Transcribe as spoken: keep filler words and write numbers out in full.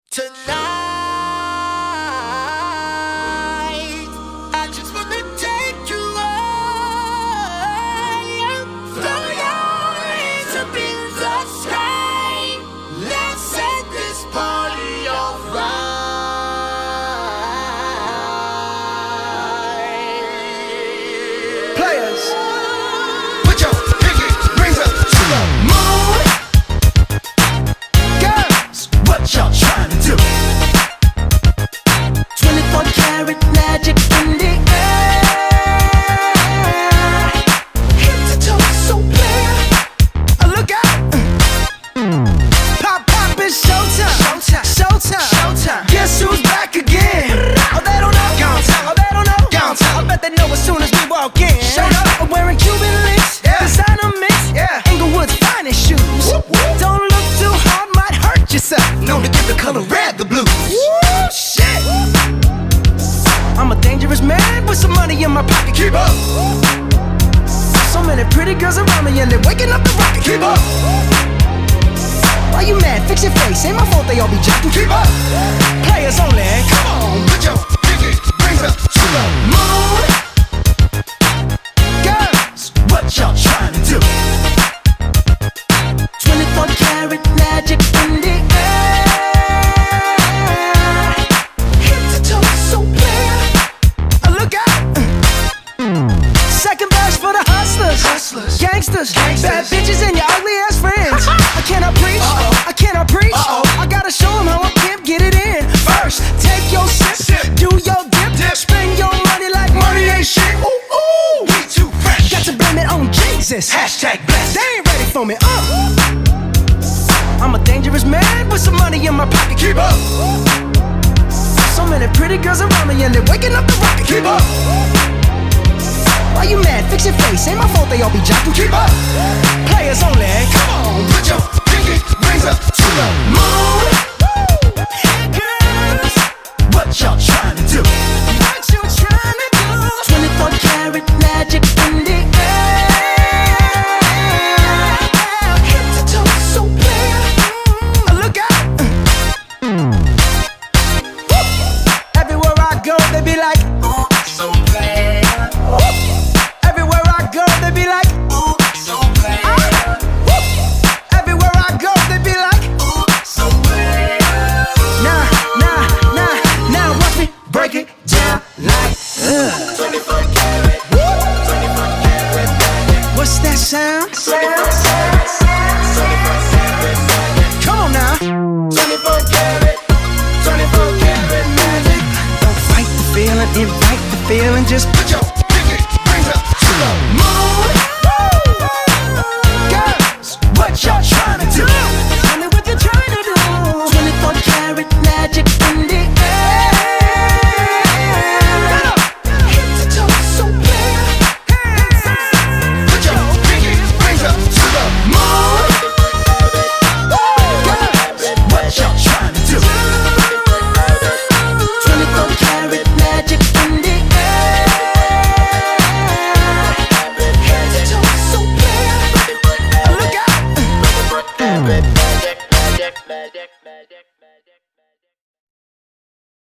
Tonight, I just wanna take you high. Throw your hands up in the sky. Let's set this party on fire. Players, put your pinky rings up to the moon. Girls, what y'all trying to do? twenty-four karat magic in the air. Head to toe, so clear. Uh, look out! Pop, pop, it's showtime. Showtime. Showtime. Showtime. Guess who's back again? Oh, they don't know. Gone tell. Oh, they don't know. Gone tell. I bet they know as soon as we walk in. Showed up. I'm wearing Cuban links. Yeah. Designer mix. Yeah. Inglewood's finest shoes. Whoop, whoop. Don't look too hard, might hurt yourself. Known to give the color red the blues. Woo, shit. I'm a dangerous man with some money in my pocket. Keep up. So many pretty girls around me and they're waking up the rocket. Keep up. Why you mad? Fix your face. Ain't my fault they all be jocking. Keep up. Players only. Come on, put your pinky rings up to the moon. Girls, what y'all trying to do? twenty-four karat magic in the air. Head to toe, so clear. Uh, look out. Second verse for the hustlers. Hustlers. Gangsters. Gangsters. Bad bitches and your ugly ass friends. I cannot preach. Uh-oh. I cannot preach. Uh-oh. I gotta show them how I pimp get it in. First, take your sip. Sip. Do your dip. Dip. Spend your money like money ain't shit. Ooh, ooh. We too fresh. Got to blame it on Jesus. Hashtag blessed. They ain't ready for me. Uh. I'm a dangerous man with some money in my pocket. Keep up. So many pretty girls around me and they're waking up the rocket. Keep up. Why you mad? Fix your face. Ain't my fault they all be jocking. Keep up. Players only. Come on, put your pinky rings up to the moon. Girls, what y'all trying to do? What you trying to do? twenty-four karat magic in the air. Head to toe, so clear. Uh, look out. Everywhere I go, they be like, Ooh, so clear. everywhere I go, they be like, Ooh, so clear. whoop. Everywhere I go, they be like, Ooh, so clear. nah, nah, nah. Now watch me break it down like, uh. twenty-four karat. twenty-four karat magic. What's that sound? twenty-four karat magic. Come on now. twenty-four karat. twenty-four karat magic. Don't fight the feeling, invite the feeling. Just put your